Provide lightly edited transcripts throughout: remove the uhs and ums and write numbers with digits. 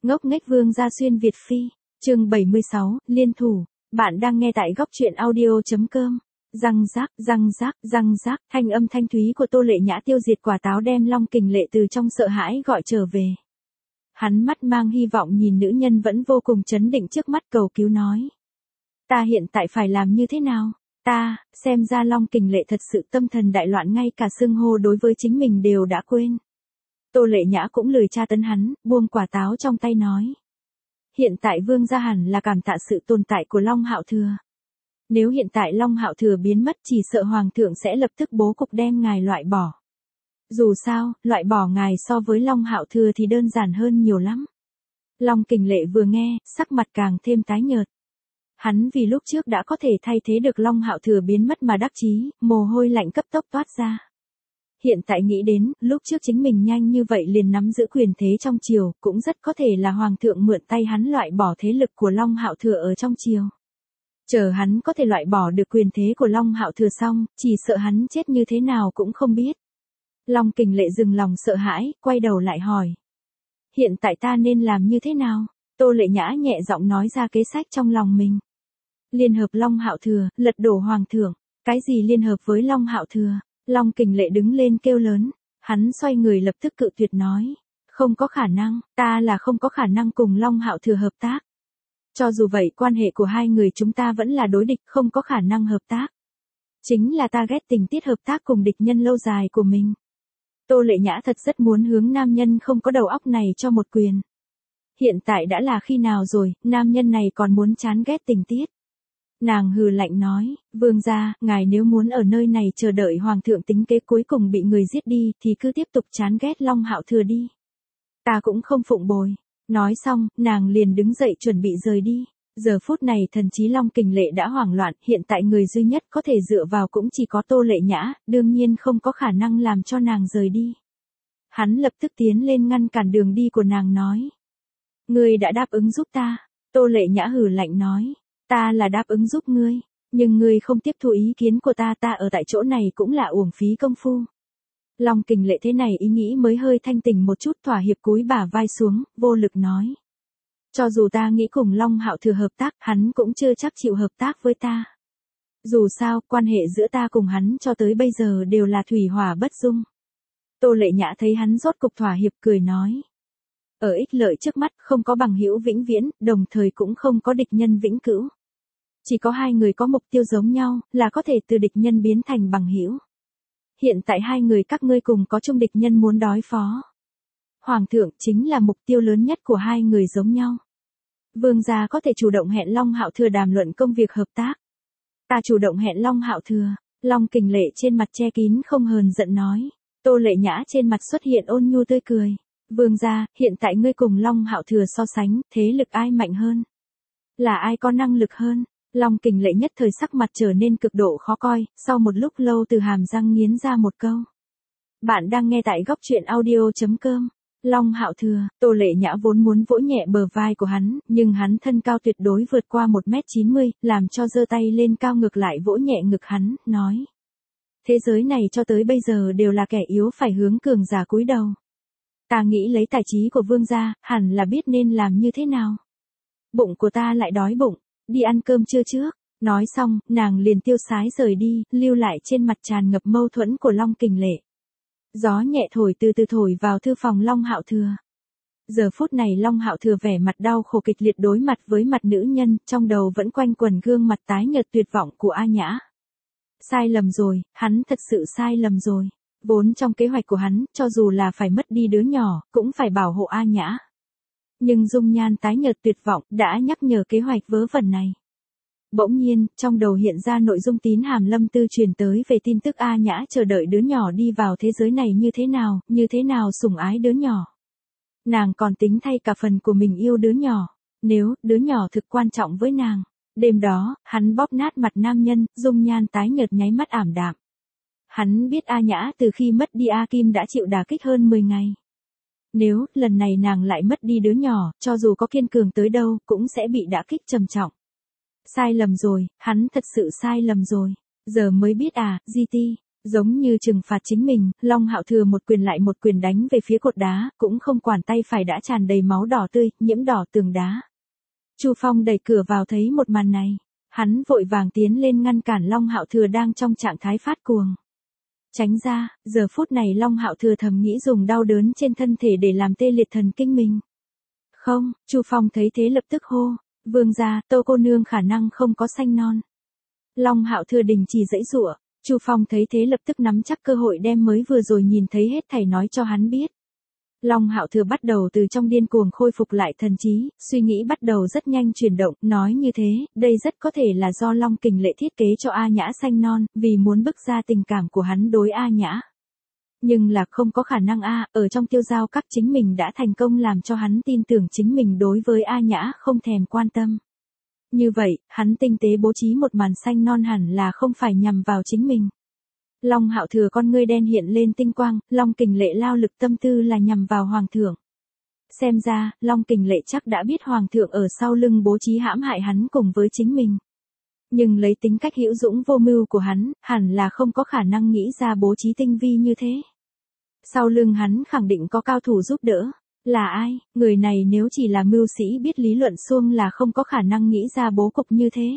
Ngốc nghếch vương gia xuyên Việt Phi, chương 76, liên thủ. Bạn đang nghe tại góc truyện audio.com. Răng rác, thanh âm thanh thúy của Tô Lệ Nhã tiêu diệt quả táo đem Long Kình Lệ từ trong sợ hãi gọi trở về. Hắn mắt mang hy vọng nhìn nữ nhân vẫn vô cùng chấn định trước mắt cầu cứu nói. Ta hiện tại phải làm như thế nào? Xem ra Long Kình Lệ thật sự tâm thần đại loạn, ngay cả xưng hô đối với chính mình đều đã quên. Tô Lệ Nhã cũng lười tra tấn hắn, buông quả táo trong tay nói. Hiện tại vương gia hẳn là cảm tạ sự tồn tại của Long Hạo Thừa. Nếu hiện tại Long Hạo Thừa biến mất chỉ sợ hoàng thượng sẽ lập tức bố cục đem ngài loại bỏ. Dù sao, loại bỏ ngài so với Long Hạo Thừa thì đơn giản hơn nhiều lắm. Long Kình Lệ vừa nghe, sắc mặt càng thêm tái nhợt. Hắn vì lúc trước đã có thể thay thế được Long Hạo Thừa biến mất mà đắc chí, mồ hôi lạnh cấp tốc toát ra. Hiện tại nghĩ đến, lúc trước chính mình nhanh như vậy liền nắm giữ quyền thế trong triều, cũng rất có thể là hoàng thượng mượn tay hắn loại bỏ thế lực của Long Hạo Thừa ở trong triều. Chờ hắn có thể loại bỏ được quyền thế của Long Hạo Thừa xong, chỉ sợ hắn chết như thế nào cũng không biết. Long Kình Lệ dừng lòng sợ hãi, quay đầu lại hỏi. Hiện tại ta nên làm như thế nào? Tô Lệ Nhã nhẹ giọng nói ra kế sách trong lòng mình. Liên hợp Long Hạo Thừa, lật đổ hoàng thượng. Cái gì liên hợp với Long Hạo Thừa? Long Kình Lệ đứng lên kêu lớn, hắn xoay người lập tức cự tuyệt nói, không có khả năng, ta là không có khả năng cùng Long Hạo Thừa hợp tác. Cho dù vậy quan hệ của hai người chúng ta vẫn là đối địch, không có khả năng hợp tác. Chính là ta ghét tình tiết hợp tác cùng địch nhân lâu dài của mình. Tô Lệ Nhã thật rất muốn hướng nam nhân không có đầu óc này cho một quyền. Hiện tại đã là khi nào rồi, nam nhân này còn muốn chán ghét tình tiết. Nàng hừ lạnh nói, vương gia, ngài nếu muốn ở nơi này chờ đợi hoàng thượng tính kế cuối cùng bị người giết đi thì cứ tiếp tục chán ghét Long Hạo Thừa đi. Ta cũng không phụng bồi. Nói xong, nàng liền đứng dậy chuẩn bị rời đi. Giờ phút này thần trí Long Kình Lệ đã hoảng loạn, hiện tại người duy nhất có thể dựa vào cũng chỉ có Tô Lệ Nhã, đương nhiên không có khả năng làm cho nàng rời đi. Hắn lập tức tiến lên ngăn cản đường đi của nàng nói. Ngươi đã đáp ứng giúp ta. Tô Lệ Nhã hừ lạnh nói. Ta là đáp ứng giúp ngươi, nhưng ngươi không tiếp thu ý kiến của ta ở tại chỗ này cũng là uổng phí công phu. Long Kình Lệ thế này ý nghĩ mới hơi thanh tỉnh một chút, thỏa hiệp cúi bả vai xuống, vô lực nói. Cho dù ta nghĩ cùng Long Hạo Thừa hợp tác, hắn cũng chưa chắc chịu hợp tác với ta. Dù sao, quan hệ giữa ta cùng hắn cho tới bây giờ đều là thủy hỏa bất dung. Tô Lệ Nhã thấy hắn rốt cục thỏa hiệp cười nói. Ở ích lợi trước mắt không có bằng hữu vĩnh viễn, đồng thời cũng không có địch nhân vĩnh cửu. Chỉ có hai người có mục tiêu giống nhau, là có thể từ địch nhân biến thành bằng hữu. Hiện tại hai người các ngươi cùng có chung địch nhân muốn đối phó. Hoàng thượng chính là mục tiêu lớn nhất của hai người giống nhau. Vương gia có thể chủ động hẹn Long Hạo Thừa đàm luận công việc hợp tác. Ta chủ động hẹn Long Hạo Thừa. Long Kình Lệ trên mặt che kín không hờn giận nói. Tô Lệ Nhã trên mặt xuất hiện ôn nhu tươi cười. Vương gia, hiện tại ngươi cùng Long Hạo Thừa so sánh, thế lực ai mạnh hơn? Là ai có năng lực hơn? Long Kình Lệ nhất thời sắc mặt trở nên cực độ khó coi, sau một lúc lâu từ hàm răng nghiến ra một câu. Bạn đang nghe tại góc truyện audio.com. Long Hạo Thừa, Tô Lệ Nhã vốn muốn vỗ nhẹ bờ vai của hắn, nhưng hắn thân cao tuyệt đối vượt qua 1m90, làm cho giơ tay lên cao ngược lại vỗ nhẹ ngực hắn, nói. Thế giới này cho tới bây giờ đều là kẻ yếu phải hướng cường giả cúi đầu. Ta nghĩ lấy tài trí của vương gia, hẳn là biết nên làm như thế nào. Bụng của ta lại đói bụng, đi ăn cơm trưa trước. Nói xong, nàng liền tiêu sái rời đi, lưu lại trên mặt tràn ngập mâu thuẫn của Long Kình Lệ. Gió nhẹ thổi từ từ thổi vào thư phòng Long Hạo Thừa. Giờ phút này Long Hạo Thừa vẻ mặt đau khổ kịch liệt đối mặt với mặt nữ nhân, trong đầu vẫn quanh quẩn gương mặt tái nhợt tuyệt vọng của A Nhã. Sai lầm rồi, hắn thật sự sai lầm rồi. Vốn trong kế hoạch của hắn, cho dù là phải mất đi đứa nhỏ, cũng phải bảo hộ A Nhã. Nhưng dung nhan tái nhợt tuyệt vọng đã nhắc nhở kế hoạch vớ vẩn này. Bỗng nhiên, trong đầu hiện ra nội dung Tín Hàm Lâm Tư truyền tới về tin tức A Nhã chờ đợi đứa nhỏ đi vào thế giới này như thế nào sủng ái đứa nhỏ. Nàng còn tính thay cả phần của mình yêu đứa nhỏ, nếu đứa nhỏ thực quan trọng với nàng. Đêm đó, hắn bóp nát mặt nam nhân, dung nhan tái nhợt nháy mắt ảm đạm. Hắn biết A Nhã từ khi mất đi A Kim đã chịu đả kích hơn 10 ngày. Nếu lần này nàng lại mất đi đứa nhỏ, cho dù có kiên cường tới đâu, cũng sẽ bị đả kích trầm trọng. Sai lầm rồi, hắn thật sự sai lầm rồi. Giờ mới biết GT, Giống như trừng phạt chính mình, Long Hạo Thừa một quyền lại một quyền đánh về phía cột đá, cũng không quản tay phải đã tràn đầy máu đỏ tươi, nhiễm đỏ tường đá. Chu Phong đẩy cửa vào thấy một màn này. Hắn vội vàng tiến lên ngăn cản Long Hạo Thừa đang trong trạng thái phát cuồng. Tránh ra, giờ phút này Long Hạo Thừa thầm nghĩ dùng đau đớn trên thân thể để làm tê liệt thần kinh mình. Không, Chu Phong thấy thế lập tức hô, vương gia, Tô cô nương khả năng không có sanh non. Long Hạo Thừa đình chỉ giãy giụa, Chu Phong thấy thế lập tức nắm chắc cơ hội đem mới vừa rồi nhìn thấy hết thảy nói cho hắn biết. Long Hạo Thừa bắt đầu từ trong điên cuồng khôi phục lại thần trí, suy nghĩ bắt đầu rất nhanh chuyển động, nói như thế, đây rất có thể là do Long Kình Lệ thiết kế cho A Nhã sanh non, vì muốn bức ra tình cảm của hắn đối A Nhã. Nhưng là không có khả năng ở trong tiêu giao các chính mình đã thành công làm cho hắn tin tưởng chính mình đối với A Nhã không thèm quan tâm. Như vậy, hắn tinh tế bố trí một màn sanh non hẳn là không phải nhằm vào chính mình. Long Hạo Thừa con ngươi đen hiện lên tinh quang, Long Kình Lệ lao lực tâm tư là nhằm vào hoàng thượng. Xem ra, Long Kình Lệ chắc đã biết hoàng thượng ở sau lưng bố trí hãm hại hắn cùng với chính mình. Nhưng lấy tính cách hữu dũng vô mưu của hắn, hẳn là không có khả năng nghĩ ra bố trí tinh vi như thế. Sau lưng hắn khẳng định có cao thủ giúp đỡ. Là ai? Người này nếu chỉ là mưu sĩ biết lý luận suông là không có khả năng nghĩ ra bố cục như thế.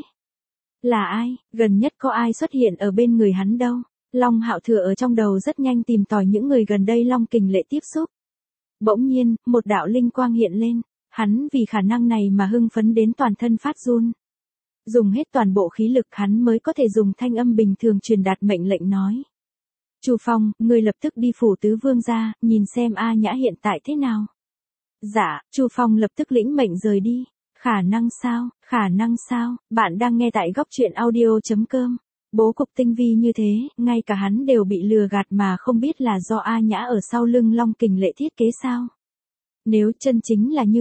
Là ai? Gần nhất có ai xuất hiện ở bên người hắn đâu? Long Hạo Thừa ở trong đầu rất nhanh tìm tòi những người gần đây Long Kình Lệ tiếp xúc. Bỗng nhiên, một đạo linh quang hiện lên, hắn vì khả năng này mà hưng phấn đến toàn thân phát run. Dùng hết toàn bộ khí lực hắn mới có thể dùng thanh âm bình thường truyền đạt mệnh lệnh nói. Chu Phong, ngươi lập tức đi phủ tứ vương gia, nhìn xem A Nhã hiện tại thế nào. Dạ, Chu Phong lập tức lĩnh mệnh rời đi. Khả năng sao, bạn đang nghe tại góc truyện audio.com. Bố cục tinh vi như thế, ngay cả hắn đều bị lừa gạt mà không biết là do A Nhã ở sau lưng Long Kình Lệ thiết kế sao. Nếu chân chính là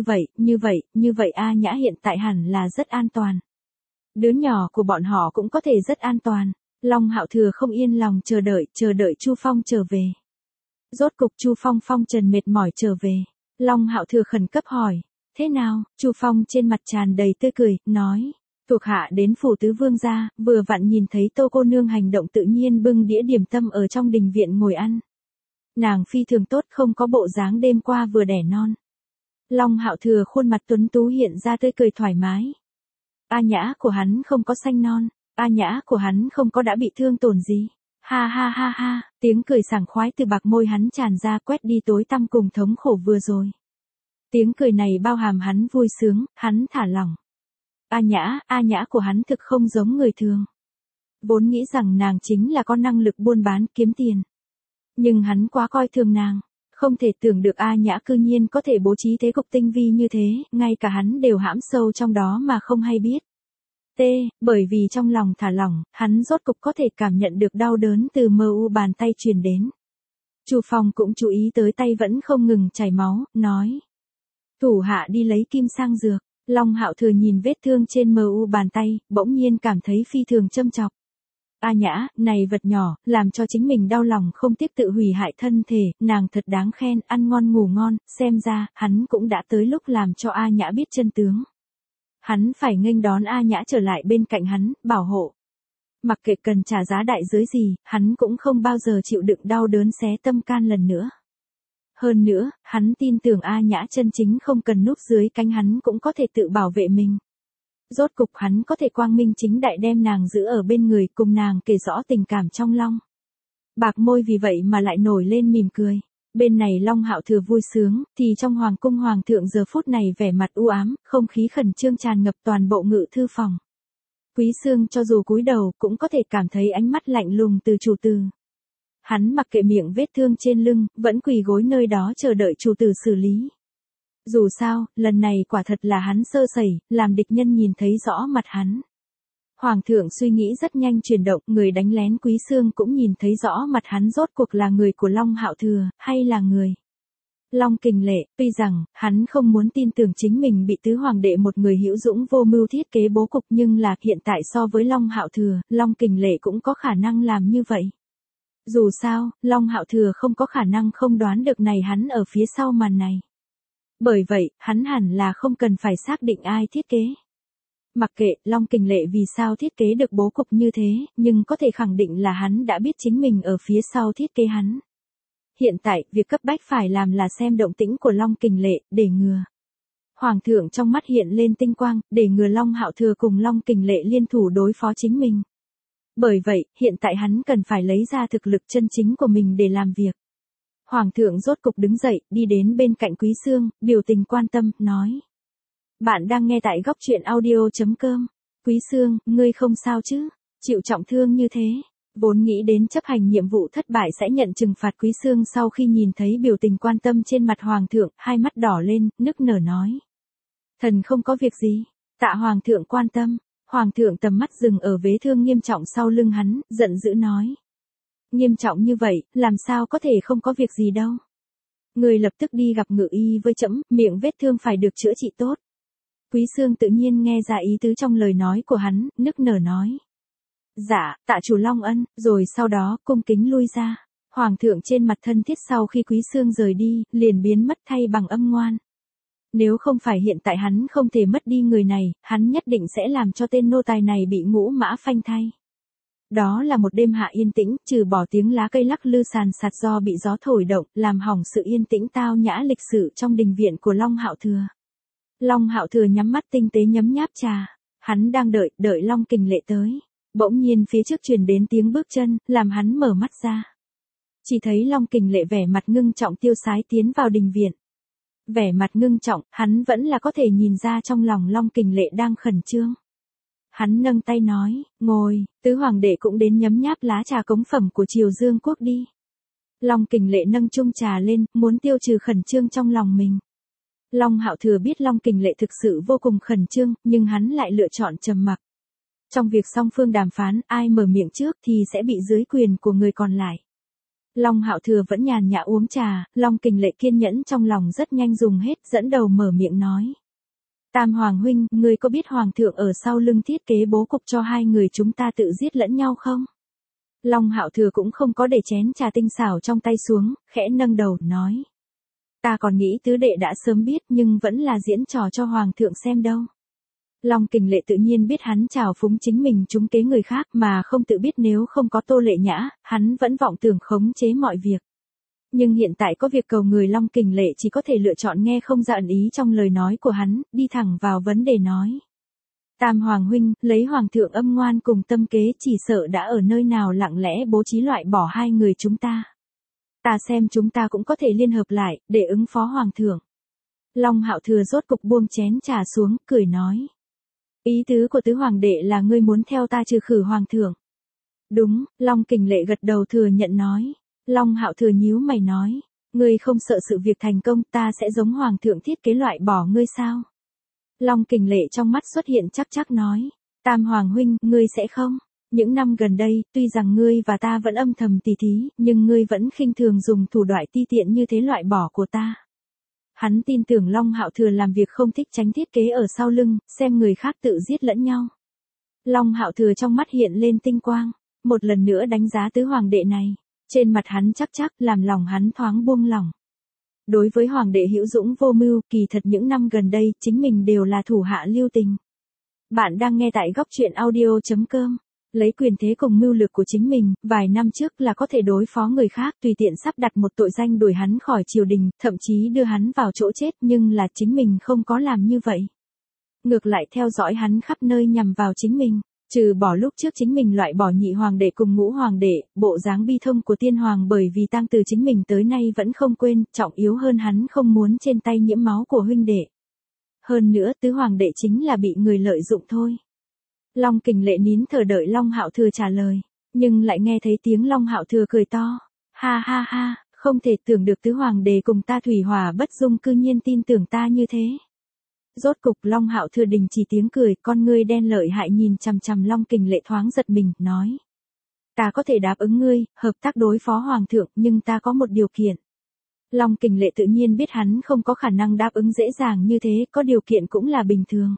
như vậy A Nhã hiện tại hẳn là rất an toàn. Đứa nhỏ của bọn họ cũng có thể rất an toàn. Long Hạo Thừa không yên lòng chờ đợi Chu Phong trở về. Rốt cục Chu Phong phong trần mệt mỏi trở về. Long Hạo Thừa khẩn cấp hỏi, thế nào? Chu Phong trên mặt tràn đầy tươi cười, nói, thuộc hạ đến phủ tứ vương gia, vừa vặn nhìn thấy Tô cô nương hành động tự nhiên bưng đĩa điểm tâm ở trong đình viện ngồi ăn. Nàng phi thường tốt, không có bộ dáng đêm qua vừa đẻ non. Long Hạo Thừa khuôn mặt tuấn tú hiện ra tươi cười thoải mái. A Nhã của hắn không có sanh non, A Nhã của hắn không có đã bị thương tổn gì. Ha ha ha ha, tiếng cười sảng khoái từ bạc môi hắn tràn ra quét đi tối tăm cùng thống khổ vừa rồi. Tiếng cười này bao hàm hắn vui sướng, hắn thả lỏng. A Nhã của hắn thực không giống người thường. Vốn nghĩ rằng nàng chính là có năng lực buôn bán kiếm tiền. Nhưng hắn quá coi thường nàng. Không thể tưởng được A Nhã cư nhiên có thể bố trí thế cục tinh vi như thế, ngay cả hắn đều hãm sâu trong đó mà không hay biết. Bởi vì trong lòng thả lỏng, hắn rốt cục có thể cảm nhận được đau đớn từ mờ u bàn tay truyền đến. Chu Phong cũng chú ý tới tay vẫn không ngừng chảy máu, nói. Thủ hạ đi lấy kim sang dược. Long Hạo Thừa nhìn vết thương trên mờ u bàn tay, bỗng nhiên cảm thấy phi thường châm chọc. A Nhã, này vật nhỏ, làm cho chính mình đau lòng không tiếc tự hủy hại thân thể, nàng thật đáng khen, ăn ngon ngủ ngon, xem ra, hắn cũng đã tới lúc làm cho A Nhã biết chân tướng. Hắn phải nghênh đón A Nhã trở lại bên cạnh hắn, bảo hộ. Mặc kệ cần trả giá đại giới gì, hắn cũng không bao giờ chịu đựng đau đớn xé tâm can lần nữa. Hơn nữa, hắn tin tưởng A Nhã chân chính không cần núp dưới cánh hắn cũng có thể tự bảo vệ mình. Rốt cục hắn có thể quang minh chính đại đem nàng giữ ở bên người cùng nàng kể rõ tình cảm trong lòng. Bạc môi vì vậy mà lại nổi lên mỉm cười. Bên này Long Hạo Thừa vui sướng, thì trong hoàng cung hoàng thượng giờ phút này vẻ mặt u ám, không khí khẩn trương tràn ngập toàn bộ ngự thư phòng. Quý Xương cho dù cúi đầu cũng có thể cảm thấy ánh mắt lạnh lùng từ chủ tử. Hắn mặc kệ miệng vết thương trên lưng, vẫn quỳ gối nơi đó chờ đợi chủ tử xử lý. Dù sao, lần này quả thật là hắn sơ sẩy, làm địch nhân nhìn thấy rõ mặt hắn. Hoàng thượng suy nghĩ rất nhanh chuyển động, người đánh lén Quý Xương cũng nhìn thấy rõ mặt hắn rốt cuộc là người của Long Hạo Thừa, hay là người. Long Kình Lệ, tuy rằng, hắn không muốn tin tưởng chính mình bị tứ hoàng đệ một người hữu dũng vô mưu thiết kế bố cục nhưng là hiện tại so với Long Hạo Thừa, Long Kình Lệ cũng có khả năng làm như vậy. Dù sao, Long Hạo Thừa không có khả năng không đoán được này hắn ở phía sau màn này. Bởi vậy, hắn hẳn là không cần phải xác định ai thiết kế. Mặc kệ Long Kình Lệ vì sao thiết kế được bố cục như thế, nhưng có thể khẳng định là hắn đã biết chính mình ở phía sau thiết kế hắn. Hiện tại, việc cấp bách phải làm là xem động tĩnh của Long Kình Lệ, để ngừa. Hoàng thượng trong mắt hiện lên tinh quang, để ngừa Long Hạo Thừa cùng Long Kình Lệ liên thủ đối phó chính mình. Bởi vậy, hiện tại hắn cần phải lấy ra thực lực chân chính của mình để làm việc. Hoàng thượng rốt cục đứng dậy, đi đến bên cạnh Quý Xương, biểu tình quan tâm, nói. Bạn đang nghe tại góc truyện audio.com. Quý Xương, ngươi không sao chứ? Chịu trọng thương như thế. Vốn nghĩ đến chấp hành nhiệm vụ thất bại sẽ nhận trừng phạt. Quý Xương sau khi nhìn thấy biểu tình quan tâm trên mặt Hoàng thượng, hai mắt đỏ lên, nức nở nói. Thần không có việc gì. Tạ Hoàng thượng quan tâm. Hoàng thượng tầm mắt dừng ở vết thương nghiêm trọng sau lưng hắn, giận dữ nói. Nghiêm trọng như vậy, làm sao có thể không có việc gì đâu. Người lập tức đi gặp ngự y với trẫm, miệng vết thương phải được chữa trị tốt. Quý Xương tự nhiên nghe ra ý tứ trong lời nói của hắn, nức nở nói. Dạ, tạ chủ Long ân, rồi sau đó cung kính lui ra. Hoàng thượng trên mặt thân thiết sau khi Quý Xương rời đi, liền biến mất thay bằng âm ngoan. Nếu không phải hiện tại hắn không thể mất đi người này, hắn nhất định sẽ làm cho tên nô tài này bị ngũ mã phanh thay. Đó là một đêm hạ yên tĩnh, trừ bỏ tiếng lá cây lắc lư sàn sạt do bị gió thổi động, làm hỏng sự yên tĩnh tao nhã lịch sự trong đình viện của Long Hạo Thừa. Long Hạo Thừa nhắm mắt tinh tế nhấm nháp trà, hắn đang đợi Long Kình Lệ tới. Bỗng nhiên phía trước truyền đến tiếng bước chân, làm hắn mở mắt ra. Chỉ thấy Long Kình Lệ vẻ mặt ngưng trọng tiêu sái tiến vào đình viện. Vẻ mặt ngưng trọng, hắn vẫn là có thể nhìn ra trong lòng Long Kình Lệ đang khẩn trương. Hắn nâng tay nói, ngồi, tứ hoàng đệ cũng đến nhấm nháp lá trà cống phẩm của Triều Dương quốc đi. Long Kình Lệ nâng chung trà lên, muốn tiêu trừ khẩn trương trong lòng mình. Long Hạo Thừa biết Long Kình Lệ thực sự vô cùng khẩn trương, nhưng hắn lại lựa chọn trầm mặc. Trong việc song phương đàm phán, ai mở miệng trước thì sẽ bị dưới quyền của người còn lại. Long Hạo Thừa vẫn nhàn nhã uống trà, Long Kình Lệ kiên nhẫn trong lòng rất nhanh dùng hết, dẫn đầu mở miệng nói. Tam Hoàng huynh, ngươi có biết Hoàng thượng ở sau lưng thiết kế bố cục cho hai người chúng ta tự giết lẫn nhau không? Long Hạo Thừa cũng không có để chén trà tinh xảo trong tay xuống, khẽ nâng đầu, nói. Ta còn nghĩ tứ đệ đã sớm biết nhưng vẫn là diễn trò cho Hoàng thượng xem đâu. Long Kình Lệ tự nhiên biết hắn trào phúng chính mình trúng kế người khác mà không tự biết nếu không có Tô Lệ Nhã, hắn vẫn vọng tưởng khống chế mọi việc. Nhưng hiện tại có việc cầu người, Long Kình Lệ chỉ có thể lựa chọn nghe không ra ẩn ý trong lời nói của hắn, đi thẳng vào vấn đề nói. Tam Hoàng huynh, lấy Hoàng thượng âm ngoan cùng tâm kế chỉ sợ đã ở nơi nào lặng lẽ bố trí loại bỏ hai người chúng ta. Ta xem chúng ta cũng có thể liên hợp lại, để ứng phó Hoàng thượng. Long Hạo Thừa rốt cục buông chén trà xuống, cười nói. Ý tứ của tứ hoàng đệ là ngươi muốn theo ta trừ khử Hoàng thượng. Đúng, Long Kình Lệ gật đầu thừa nhận nói. Long Hạo Thừa nhíu mày nói. Ngươi không sợ sự việc thành công, ta sẽ giống Hoàng thượng thiết kế loại bỏ ngươi sao? Long Kình Lệ trong mắt xuất hiện chắc nói. Tam Hoàng huynh, ngươi sẽ không? Những năm gần đây, tuy rằng ngươi và ta vẫn âm thầm tỉ thí, nhưng ngươi vẫn khinh thường dùng thủ đoạn ti tiện như thế loại bỏ của ta. Hắn tin tưởng Long Hạo Thừa làm việc không thích tránh thiết kế ở sau lưng, xem người khác tự giết lẫn nhau. Long Hạo Thừa trong mắt hiện lên tinh quang, một lần nữa đánh giá tứ hoàng đệ này. Trên mặt hắn chắc, làm lòng hắn thoáng buông lỏng. Đối với hoàng đệ hữu dũng vô mưu, kỳ thật những năm gần đây, chính mình đều là thủ hạ lưu tình. Bạn đang nghe tại góc truyện audio.com. Lấy quyền thế cùng mưu lược của chính mình, vài năm trước là có thể đối phó người khác, tùy tiện sắp đặt một tội danh đuổi hắn khỏi triều đình, thậm chí đưa hắn vào chỗ chết, nhưng là chính mình không có làm như vậy. Ngược lại theo dõi hắn khắp nơi nhằm vào chính mình. Trừ bỏ lúc trước chính mình loại bỏ nhị hoàng đệ cùng ngũ hoàng đệ, bộ dáng bi thông của tiên hoàng bởi vì tang từ chính mình tới nay vẫn không quên, trọng yếu hơn hắn không muốn trên tay nhiễm máu của huynh đệ. Hơn nữa tứ hoàng đệ chính là bị người lợi dụng thôi. Long Kình Lệ nín thở đợi Long Hạo Thừa trả lời, nhưng lại nghe thấy tiếng Long Hạo Thừa cười to. Ha ha ha, không thể tưởng được tứ hoàng đệ cùng ta thủy hỏa bất dung cư nhiên tin tưởng ta như thế. Rốt cục Long Hạo Thừa đình chỉ tiếng cười, con ngươi đen lợi hại nhìn chằm chằm Long Kình Lệ thoáng giật mình, nói. Ta có thể đáp ứng ngươi, hợp tác đối phó Hoàng thượng, nhưng ta có một điều kiện. Long Kình Lệ tự nhiên biết hắn không có khả năng đáp ứng dễ dàng như thế, có điều kiện cũng là bình thường.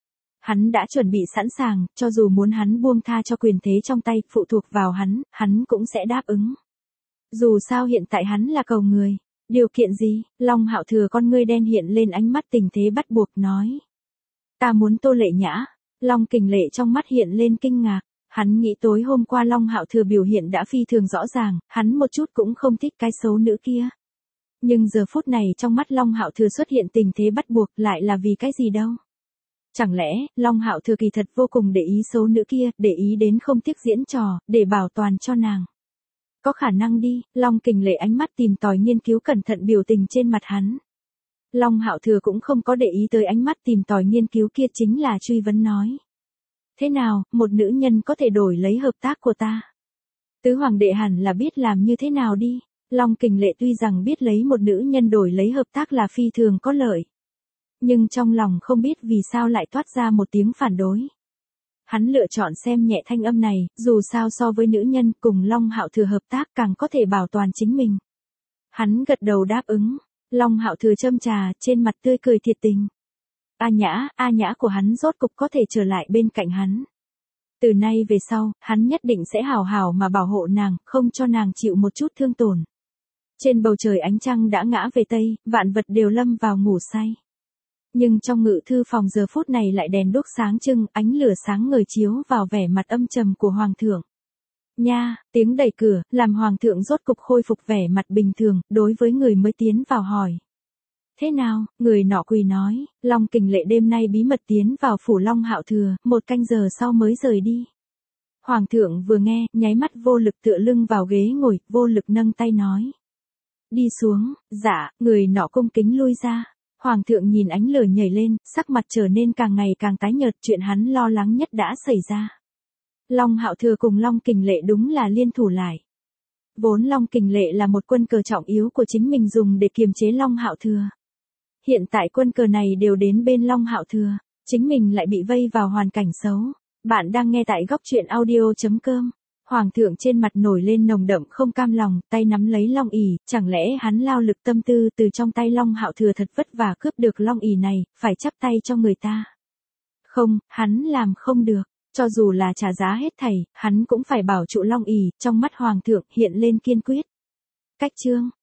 Hắn đã chuẩn bị sẵn sàng, cho dù muốn hắn buông tha cho quyền thế trong tay, phụ thuộc vào hắn cũng sẽ đáp ứng. Dù sao hiện tại hắn là cầu người. Điều kiện gì? Long Hạo Thừa con ngươi đen hiện lên ánh mắt tình thế bắt buộc nói. Ta muốn Tô Lệ Nhã. Long Kình Lệ trong mắt hiện lên kinh ngạc. Hắn nghĩ tối hôm qua Long Hạo Thừa biểu hiện đã phi thường rõ ràng, hắn một chút cũng không thích cái xấu nữ kia. Nhưng giờ phút này trong mắt Long Hạo Thừa xuất hiện tình thế bắt buộc, lại là vì cái gì đâu? Chẳng lẽ, Long Hạo Thừa kỳ thật vô cùng để ý xấu nữ kia, để ý đến không tiếc diễn trò, để bảo toàn cho nàng. Có khả năng đi, Long Kình Lệ ánh mắt tìm tòi nghiên cứu cẩn thận biểu tình trên mặt hắn. Long Hạo Thừa cũng không có để ý tới ánh mắt tìm tòi nghiên cứu kia, chính là truy vấn nói. Thế nào, một nữ nhân có thể đổi lấy hợp tác của ta? Tứ hoàng đệ hẳn là biết làm như thế nào đi. Long Kình Lệ tuy rằng biết lấy một nữ nhân đổi lấy hợp tác là phi thường có lợi. Nhưng trong lòng không biết vì sao lại toát ra một tiếng phản đối. Hắn lựa chọn xem nhẹ thanh âm này, dù sao so với nữ nhân cùng Long Hạo Thừa hợp tác càng có thể bảo toàn chính mình. Hắn gật đầu đáp ứng. Long Hạo Thừa châm trà, trên mặt tươi cười thiệt tình. A Nhã của hắn rốt cục có thể trở lại bên cạnh hắn. Từ nay về sau, hắn nhất định sẽ hào hào mà bảo hộ nàng, không cho nàng chịu một chút thương tổn. Trên bầu trời ánh trăng đã ngã về Tây, vạn vật đều lâm vào ngủ say. Nhưng trong ngự thư phòng giờ phút này lại đèn đuốc sáng trưng, ánh lửa sáng ngời chiếu vào vẻ mặt âm trầm của Hoàng thượng. Nha, tiếng đẩy cửa, làm Hoàng thượng rốt cục khôi phục vẻ mặt bình thường, đối với người mới tiến vào hỏi. Thế nào, người nọ quỳ nói, Long Kình Lệ đêm nay bí mật tiến vào phủ Long Hạo Thừa, 1 canh giờ sau mới rời đi. Hoàng thượng vừa nghe, nháy mắt vô lực tựa lưng vào ghế ngồi, vô lực nâng tay nói. Đi xuống, dạ, người nọ cung kính lui ra. Hoàng thượng nhìn ánh lửa nhảy lên, sắc mặt trở nên càng ngày càng tái nhợt, chuyện hắn lo lắng nhất đã xảy ra. Long Hạo Thừa cùng Long Kình Lệ đúng là liên thủ lại. Vốn Long Kình Lệ là một quân cờ trọng yếu của chính mình dùng để kiềm chế Long Hạo Thừa. Hiện tại quân cờ này đều đến bên Long Hạo Thừa, chính mình lại bị vây vào hoàn cảnh xấu. Bạn đang nghe tại góc truyện audio.com. Hoàng thượng trên mặt nổi lên nồng đậm không cam lòng, tay nắm lấy long ỷ, chẳng lẽ hắn lao lực tâm tư từ trong tay Long Hạo Thừa thật vất vả cướp được long ỷ này, phải chắp tay cho người ta. Không, hắn làm không được, cho dù là trả giá hết thảy, hắn cũng phải bảo trụ long ỷ, trong mắt Hoàng thượng hiện lên kiên quyết. Cách chương.